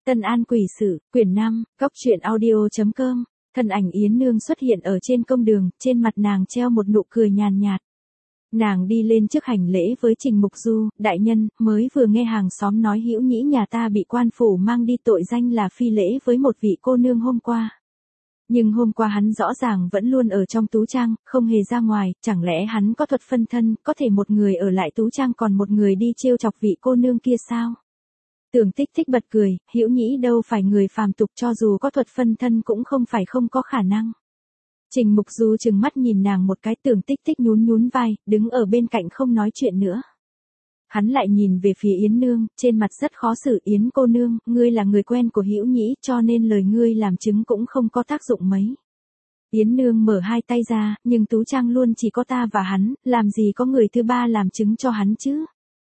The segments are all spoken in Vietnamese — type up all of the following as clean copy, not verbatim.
Tân An Quỷ Sự, quyển 5, Cốc truyện audio.com. Thân ảnh Yến Nương xuất hiện ở trên công đường, trên mặt nàng treo một nụ cười nhàn nhạt. Nàng đi lên trước hành lễ với Trình Mục Du, đại nhân, mới vừa nghe hàng xóm nói Hữu Nhĩ nhà ta bị quan phủ mang đi tội danh là phi lễ với một vị cô nương hôm qua. Nhưng hôm qua hắn rõ ràng vẫn luôn ở trong tú trang, không hề ra ngoài, chẳng lẽ hắn có thuật phân thân, có thể một người ở lại tú trang còn một người đi trêu chọc vị cô nương kia sao? Tưởng Tích Tích bật cười, Hữu Nhĩ đâu phải người phàm tục, cho dù có thuật phân thân cũng không phải không có khả năng. Trình Mục Du trừng mắt nhìn nàng một cái, Tưởng Tích Tích nhún nhún vai, đứng ở bên cạnh không nói chuyện nữa. Hắn lại nhìn về phía Yến Nương, trên mặt rất khó xử. Yến cô nương, ngươi là người quen của Hữu Nhĩ, cho nên lời ngươi làm chứng cũng không có tác dụng mấy. Yến Nương mở hai tay ra, nhưng tú trang luôn chỉ có ta và hắn, làm gì có người thứ ba làm chứng cho hắn chứ?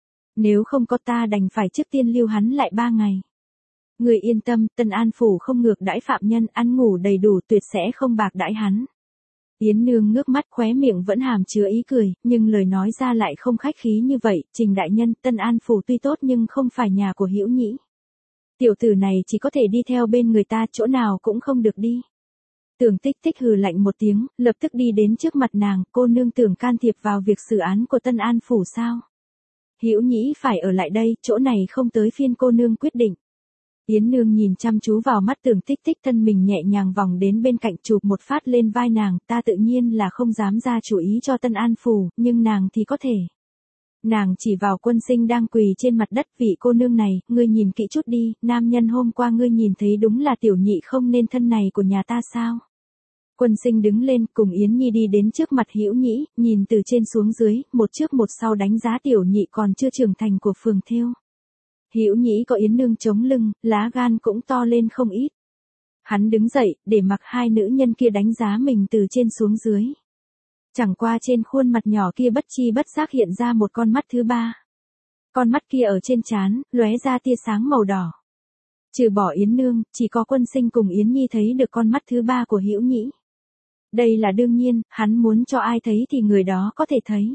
Nếu không có ta đành phải trước tiên lưu hắn lại 3 ngày. Người yên tâm, Tân An phủ không ngược đãi phạm nhân, ăn ngủ đầy đủ, tuyệt sẽ không bạc đãi hắn. Yến Nương ngước mắt, khóe miệng vẫn hàm chứa ý cười, nhưng lời nói ra lại không khách khí như vậy. Trình đại nhân, Tân An phủ tuy tốt nhưng không phải nhà của Hữu Nhĩ. Tiểu tử này chỉ có thể đi theo bên người ta, chỗ nào cũng không được đi. Tưởng Tích Tích hừ lạnh một tiếng, lập tức đi đến trước mặt nàng. Cô nương tưởng can thiệp vào việc xử án của Tân An phủ sao? Hữu Nhĩ phải ở lại đây, chỗ này không tới phiên cô nương quyết định. Yến Nương nhìn chăm chú vào mắt Tưởng Tích Tích, thân mình nhẹ nhàng vòng đến bên cạnh chụp một phát lên vai nàng. Ta tự nhiên là không dám ra chủ ý cho Tân An phủ, nhưng nàng thì có thể. Nàng chỉ vào Quân Sinh đang quỳ trên mặt đất, vị cô nương này, ngươi nhìn kỹ chút đi, nam nhân hôm qua ngươi nhìn thấy đúng là tiểu nhị không nên thân này của nhà ta sao? Quân Sinh đứng lên, cùng Yến Nhi đi đến trước mặt Hữu Nhĩ, nhìn từ trên xuống dưới, một trước một sau đánh giá tiểu nhị còn chưa trưởng thành của phường thêu. Hữu Nhĩ có Yến Nương chống lưng, lá gan cũng to lên không ít. Hắn đứng dậy, để mặc hai nữ nhân kia đánh giá mình từ trên xuống dưới. Chẳng qua trên khuôn mặt nhỏ kia bất chi bất giác hiện ra một con mắt thứ ba. Con mắt kia ở trên trán, lóe ra tia sáng màu đỏ. Trừ bỏ Yến Nương, chỉ có Quân Sinh cùng Yến Nhi thấy được con mắt thứ ba của Hữu Nhĩ. Đây là đương nhiên, hắn muốn cho ai thấy thì người đó có thể thấy.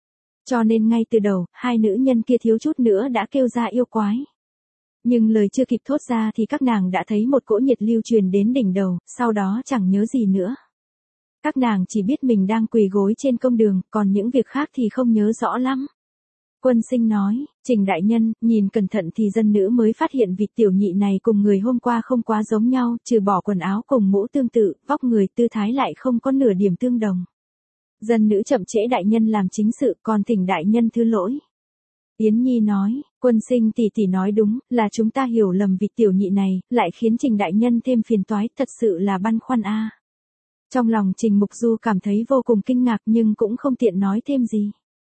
Cho nên ngay từ đầu, hai nữ nhân kia thiếu chút nữa đã kêu ra yêu quái. Nhưng lời chưa kịp thốt ra thì các nàng đã thấy một cỗ nhiệt lưu truyền đến đỉnh đầu, sau đó chẳng nhớ gì nữa. Các nàng chỉ biết mình đang quỳ gối trên công đường, còn những việc khác thì không nhớ rõ lắm. Quân Sinh nói, Trình đại nhân, nhìn cẩn thận thì dân nữ mới phát hiện vị tiểu nhị này cùng người hôm qua không quá giống nhau, trừ bỏ quần áo cùng mũ tương tự, vóc người tư thái lại không có nửa điểm tương đồng. Dân nữ chậm trễ đại nhân làm chính sự, còn thỉnh đại nhân thứ lỗi. Yến Nhi nói, Quân Sinh tỷ tỷ nói đúng, là chúng ta hiểu lầm vị tiểu nhị này, lại khiến Trình đại nhân thêm phiền toái, thật sự là băn khoăn a. Trong lòng Trình Mục Du cảm thấy vô cùng kinh ngạc nhưng cũng không tiện nói thêm gì.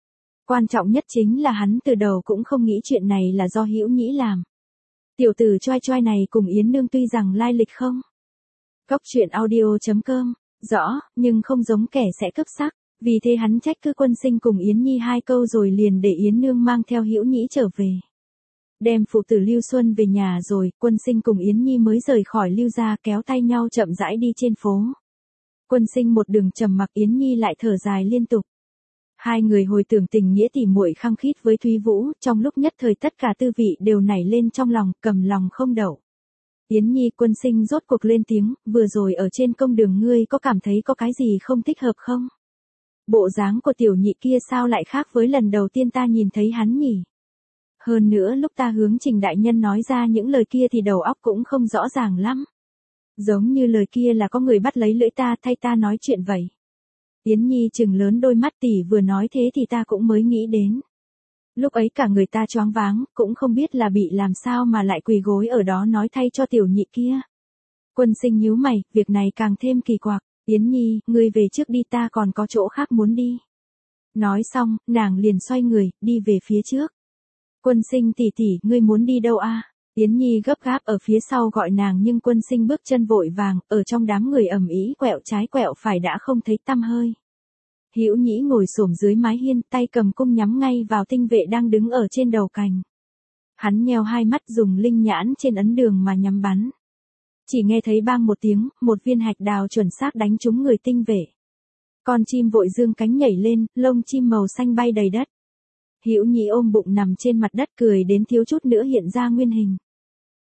Quan trọng nhất chính là hắn từ đầu cũng không nghĩ chuyện này là do Hữu Nhĩ làm. Tiểu tử choai choai này cùng Yến Nương tuy rằng lai lịch không. Cốc truyện audio.com, rõ, nhưng không giống kẻ sẽ cướp sắc. Vì thế hắn trách cứ Quân Sinh cùng Yến Nhi 2 câu rồi liền để Yến Nương mang theo Hữu Nhĩ trở về. Đem phụ tử Lưu Xuân về nhà rồi, Quân Sinh cùng Yến Nhi mới rời khỏi Lưu gia, kéo tay nhau chậm rãi đi trên phố. Quân Sinh một đường trầm mặc, Yến Nhi lại thở dài liên tục. Hai người hồi tưởng tình nghĩa tỉ muội khăng khít với Thúy Vũ, trong lúc nhất thời tất cả tư vị đều nảy lên trong lòng, cầm lòng không đậu. Yến Nhi, Quân Sinh rốt cuộc lên tiếng, vừa rồi ở trên công đường ngươi có cảm thấy có cái gì không thích hợp không? Bộ dáng của tiểu nhị kia sao lại khác với lần đầu tiên ta nhìn thấy hắn nhỉ? Hơn nữa lúc ta hướng Trình đại nhân nói ra những lời kia thì đầu óc cũng không rõ ràng lắm. Giống như lời kia là có người bắt lấy lưỡi ta thay ta nói chuyện vậy. Yến Nhi trừng lớn đôi mắt, tỷ vừa nói thế thì ta cũng mới nghĩ đến. Lúc ấy cả người ta choáng váng, cũng không biết là bị làm sao mà lại quỳ gối ở đó nói thay cho tiểu nhị kia. Quân Sinh nhíu mày, việc này càng thêm kỳ quặc. Yến Nhi, ngươi về trước đi, ta còn có chỗ khác muốn đi. Nói xong, nàng liền xoay người, đi về phía trước. Quân Sinh tỷ tỷ, ngươi muốn đi đâu a? Yến Nhi gấp gáp ở phía sau gọi nàng nhưng Quân Sinh bước chân vội vàng, ở trong đám người ầm ĩ quẹo trái quẹo phải đã không thấy tăm hơi. Hữu Nhĩ ngồi xổm dưới mái hiên, tay cầm cung nhắm ngay vào tinh vệ đang đứng ở trên đầu cành. Hắn nheo hai mắt dùng linh nhãn trên ấn đường mà nhắm bắn. Chỉ nghe thấy bang một tiếng, một viên hạch đào chuẩn xác đánh trúng người tinh vệ. Con chim vội dương cánh nhảy lên, lông chim màu xanh bay đầy đất. Hữu Nhĩ ôm bụng nằm trên mặt đất cười đến thiếu chút nữa hiện ra nguyên hình.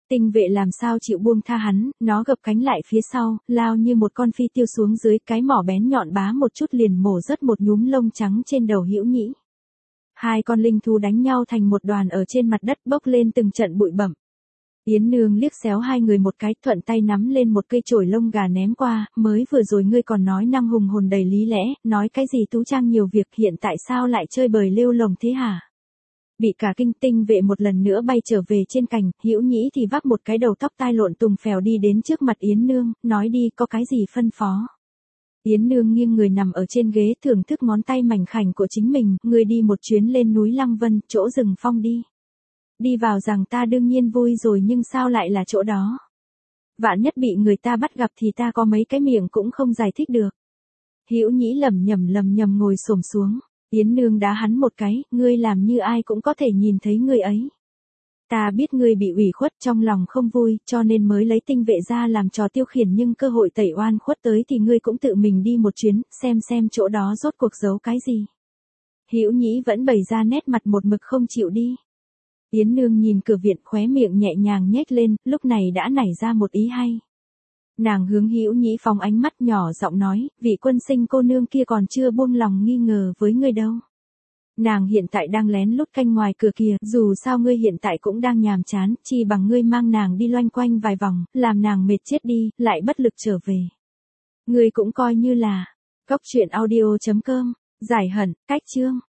Tinh vệ làm sao chịu buông tha hắn, nó gập cánh lại phía sau, lao như một con phi tiêu xuống dưới, cái mỏ bén nhọn bá một chút liền mổ rớt một nhúm lông trắng trên đầu Hữu Nhĩ. Hai con linh thú đánh nhau thành một đoàn ở trên mặt đất, bốc lên từng trận bụi bặm. Yến Nương liếc xéo hai người một cái, thuận tay nắm lên một cây chổi lông gà ném qua, mới vừa rồi ngươi còn nói năng hùng hồn đầy lý lẽ, nói cái gì Tú Trang nhiều việc, hiện tại sao lại chơi bời lêu lồng thế hả? Bị cả kinh, Tinh vệ một lần nữa bay trở về trên cành, Hữu Nhĩ thì vác một cái đầu tóc tai lộn tùng phèo đi đến trước mặt Yến Nương, nói đi, có cái gì phân phó. Yến Nương nghiêng người nằm ở trên ghế thưởng thức ngón tay mảnh khảnh của chính mình, ngươi đi một chuyến lên núi Lăng Vân, chỗ rừng phong đi. Đi vào rằng ta đương nhiên vui rồi, nhưng sao lại là chỗ đó? Vạn nhất bị người ta bắt gặp thì ta có mấy cái miệng cũng không giải thích được. Hữu Nhĩ lẩm nhẩm ngồi xổm xuống. Yến Nương đá hắn một cái, ngươi làm như ai cũng có thể nhìn thấy ngươi ấy. Ta biết ngươi bị ủy khuất, trong lòng không vui, cho nên mới lấy Tinh vệ ra làm trò tiêu khiển, nhưng cơ hội tẩy oan khuất tới thì ngươi cũng tự mình đi một chuyến, xem chỗ đó rốt cuộc giấu cái gì. Hữu Nhĩ vẫn bày ra nét mặt một mực không chịu đi. Yến Nương nhìn cửa viện, khóe miệng nhẹ nhàng nhếch lên, lúc này đã nảy ra một ý hay. Nàng hướng Hữu Nhĩ phóng ánh mắt, nhỏ giọng nói, vị Quân Sinh cô nương kia còn chưa buông lòng nghi ngờ với ngươi đâu. Nàng hiện tại đang lén lút canh ngoài cửa kìa, dù sao ngươi hiện tại cũng đang nhàm chán, chi bằng ngươi mang nàng đi loanh quanh vài vòng, làm nàng mệt chết đi, lại bất lực trở về. Ngươi cũng coi như là, góc truyện audio.com, giải hận, cách chương.